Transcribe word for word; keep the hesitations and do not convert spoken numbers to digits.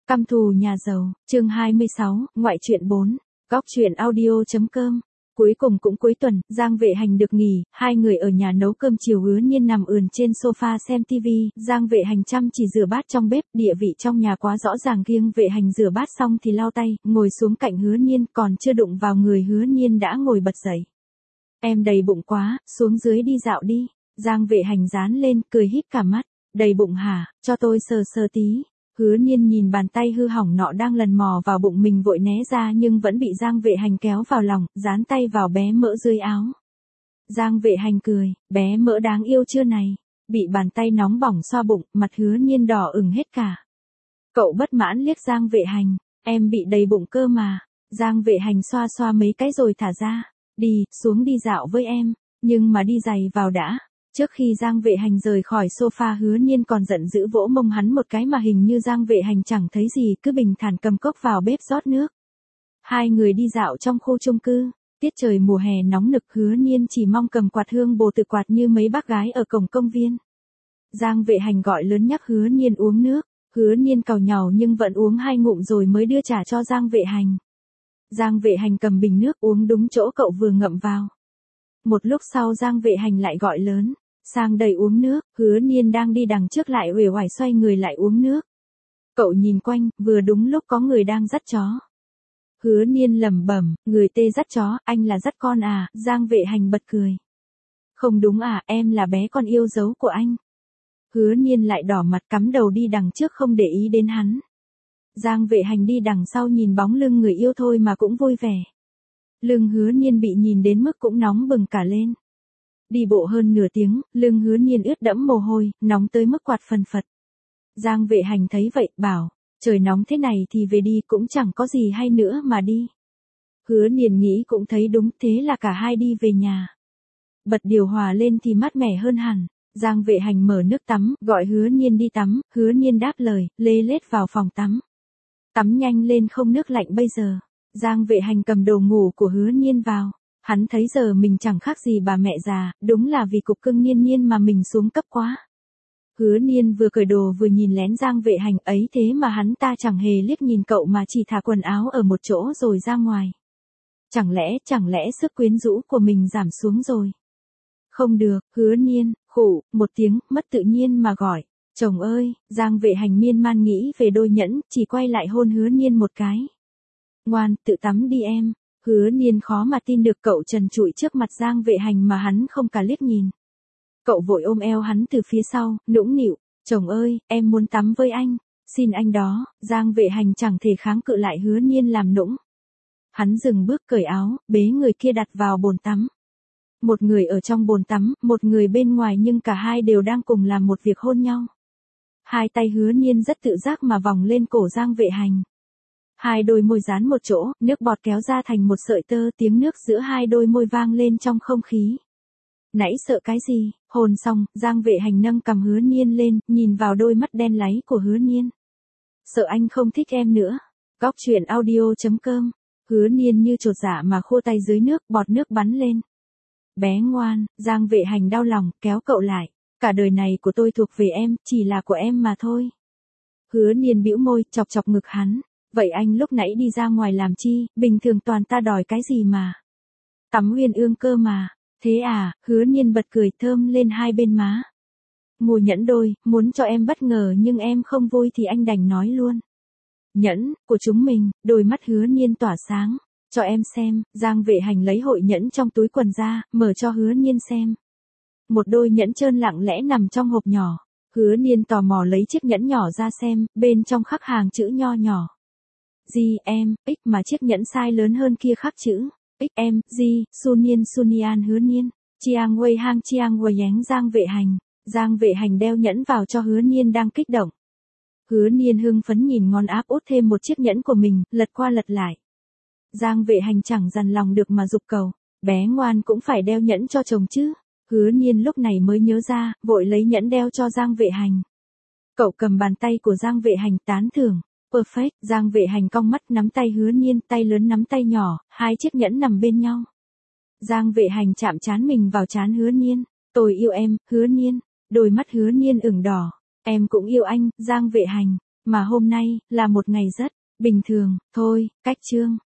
Căm thù nhà giàu, chương hai mươi sáu, ngoại truyện bốn, góc truyện audio.com. Cuối cùng cũng cuối tuần, Giang Vệ Hành được nghỉ, hai người ở nhà nấu cơm chiều. Hứa Nhiên nằm ườn trên sofa xem tivi, Giang Vệ Hành chăm chỉ rửa bát trong bếp, địa vị trong nhà quá rõ ràng. Kiêng Vệ Hành rửa bát xong thì lau tay, ngồi xuống cạnh Hứa Nhiên, còn chưa đụng vào người Hứa Nhiên đã ngồi bật dậy. Em đầy bụng quá, xuống dưới đi dạo đi. Giang Vệ Hành dán lên, cười híp cả mắt. Đầy bụng hả, cho tôi sờ sờ tí. Hứa Nhiên nhìn bàn tay hư hỏng nọ đang lần mò vào bụng mình, vội né ra nhưng vẫn bị Giang Vệ Hành kéo vào lòng, dán tay vào bé mỡ dưới áo. Giang Vệ Hành cười, bé mỡ đáng yêu chưa này. Bị bàn tay nóng bỏng xoa bụng, mặt Hứa Nhiên đỏ ửng hết cả. Cậu bất mãn liếc Giang Vệ Hành, em bị đầy bụng cơ mà. Giang Vệ Hành xoa xoa mấy cái rồi thả ra. Đi, xuống đi dạo với em, nhưng mà đi giày vào đã. Trước khi Giang Vệ Hành rời khỏi sofa, Hứa Nhiên còn giận dữ vỗ mông hắn một cái mà hình như Giang Vệ Hành chẳng thấy gì, cứ bình thản cầm cốc vào bếp rót nước. Hai người đi dạo trong khu chung cư, tiết trời mùa hè nóng nực. Hứa Nhiên chỉ mong cầm quạt hương bồ tự quạt như mấy bác gái ở cổng công viên. Giang Vệ Hành gọi lớn nhắc Hứa Nhiên uống nước, Hứa Nhiên càu nhàu nhưng vẫn uống hai ngụm rồi mới đưa trả cho Giang Vệ Hành. Giang Vệ Hành cầm bình nước uống đúng chỗ cậu vừa ngậm vào. Một lúc sau Giang Vệ Hành lại gọi lớn, sang đây uống nước. Hứa Nhiên đang đi đằng trước lại uể oải xoay người lại uống nước. Cậu nhìn quanh, vừa đúng lúc có người đang dắt chó. Hứa Nhiên lẩm bẩm, người tê dắt chó, anh là dắt con à? Giang Vệ Hành bật cười. Không đúng à, em là bé con yêu dấu của anh. Hứa Nhiên lại đỏ mặt cắm đầu đi đằng trước không để ý đến hắn. Giang Vệ Hành đi đằng sau nhìn bóng lưng người yêu thôi mà cũng vui vẻ. Lưng Hứa Nhiên bị nhìn đến mức cũng nóng bừng cả lên. Đi bộ hơn nửa tiếng, lưng Hứa Nhiên ướt đẫm mồ hôi, nóng tới mức quạt phần phật. Giang Vệ Hành thấy vậy, bảo, trời nóng thế này thì về đi, cũng chẳng có gì hay nữa mà đi. Hứa Nhiên nghĩ cũng thấy đúng, thế là cả hai đi về nhà. Bật điều hòa lên thì mát mẻ hơn hẳn. Giang Vệ Hành mở nước tắm, gọi Hứa Nhiên đi tắm. Hứa Nhiên đáp lời, lê lết vào phòng tắm. Tắm nhanh lên, không nước lạnh bây giờ. Giang Vệ Hành cầm đồ ngủ của Hứa Nhiên vào. Hắn thấy giờ mình chẳng khác gì bà mẹ già, đúng là vì cục cưng Nhiên Nhiên mà mình xuống cấp quá. Hứa Nhiên vừa cởi đồ vừa nhìn lén Giang Vệ Hành, ấy thế mà hắn ta chẳng hề liếc nhìn cậu mà chỉ thả quần áo ở một chỗ rồi ra ngoài. Chẳng lẽ, chẳng lẽ sức quyến rũ của mình giảm xuống rồi? Không được, Hứa Nhiên, khụ, một tiếng, mất tự nhiên mà gọi, chồng ơi. Giang Vệ Hành miên man nghĩ về đôi nhẫn, chỉ quay lại hôn Hứa Nhiên một cái. Ngoan, tự tắm đi em. Hứa Nhiên khó mà tin được cậu trần trụi trước mặt Giang Vệ Hành mà hắn không cả liếc nhìn. Cậu vội ôm eo hắn từ phía sau, nũng nịu, chồng ơi, em muốn tắm với anh, xin anh đó. Giang Vệ Hành chẳng thể kháng cự lại Hứa Nhiên làm nũng. Hắn dừng bước cởi áo, bế người kia đặt vào bồn tắm. Một người ở trong bồn tắm, một người bên ngoài, nhưng cả hai đều đang cùng làm một việc hôn nhau. Hai tay Hứa Nhiên rất tự giác mà vòng lên cổ Giang Vệ Hành. Hai đôi môi dán một chỗ, nước bọt kéo ra thành một sợi tơ, tiếng nước giữa hai đôi môi vang lên trong không khí. Nãy sợ cái gì? Hôn xong, Giang Vệ Hành nâng cằm Hứa Nhiên lên, nhìn vào đôi mắt đen láy của Hứa Nhiên. Sợ anh không thích em nữa. Góc truyện audio.com. Hứa Nhiên như chột dạ mà khô tay dưới nước, bọt nước bắn lên. Bé ngoan. Giang Vệ Hành đau lòng, kéo cậu lại. Cả đời này của tôi thuộc về em, chỉ là của em mà thôi. Hứa Nhiên bĩu môi, chọc chọc ngực hắn. Vậy anh lúc nãy đi ra ngoài làm chi, bình thường toàn ta đòi cái gì mà. Tắm uyên ương cơ mà. Thế à? Hứa Nhiên bật cười, thơm lên hai bên má. Mua nhẫn đôi, muốn cho em bất ngờ nhưng em không vui thì anh đành nói luôn. Nhẫn, của chúng mình. Đôi mắt Hứa Nhiên tỏa sáng. Cho em xem. Giang Vệ Hành lấy hội nhẫn trong túi quần ra, mở cho Hứa Nhiên xem. Một đôi nhẫn trơn lặng lẽ nằm trong hộp nhỏ. Hứa Nhiên tò mò lấy chiếc nhẫn nhỏ ra xem, bên trong khắc hàng chữ nho nhỏ. G em, X mà chiếc nhẫn size lớn hơn kia khắc chữ X em, G, Sunian Sunian Hứa Nhiên, Chiang Wei Hang Chiang Wei Yáng Giang Vệ Hành. Giang Vệ Hành đeo nhẫn vào cho Hứa Nhiên đang kích động. Hứa Nhiên hưng phấn nhìn ngón áp út thêm một chiếc nhẫn của mình, lật qua lật lại. Giang Vệ Hành chẳng dằn lòng được mà giục cầu, bé ngoan cũng phải đeo nhẫn cho chồng chứ. Hứa Nhiên lúc này mới nhớ ra, vội lấy nhẫn đeo cho Giang Vệ Hành. Cậu cầm bàn tay của Giang Vệ Hành tán thưởng. Perfect. Giang Vệ Hành cong mắt nắm tay Hứa Nhiên, tay lớn nắm tay nhỏ, hai chiếc nhẫn nằm bên nhau. Giang Vệ Hành chạm trán mình vào trán Hứa Nhiên. Tôi yêu em, Hứa Nhiên. Đôi mắt Hứa Nhiên ửng đỏ. Em cũng yêu anh, Giang Vệ Hành. mà hôm nay là một ngày rất bình thường, thôi, cách chương.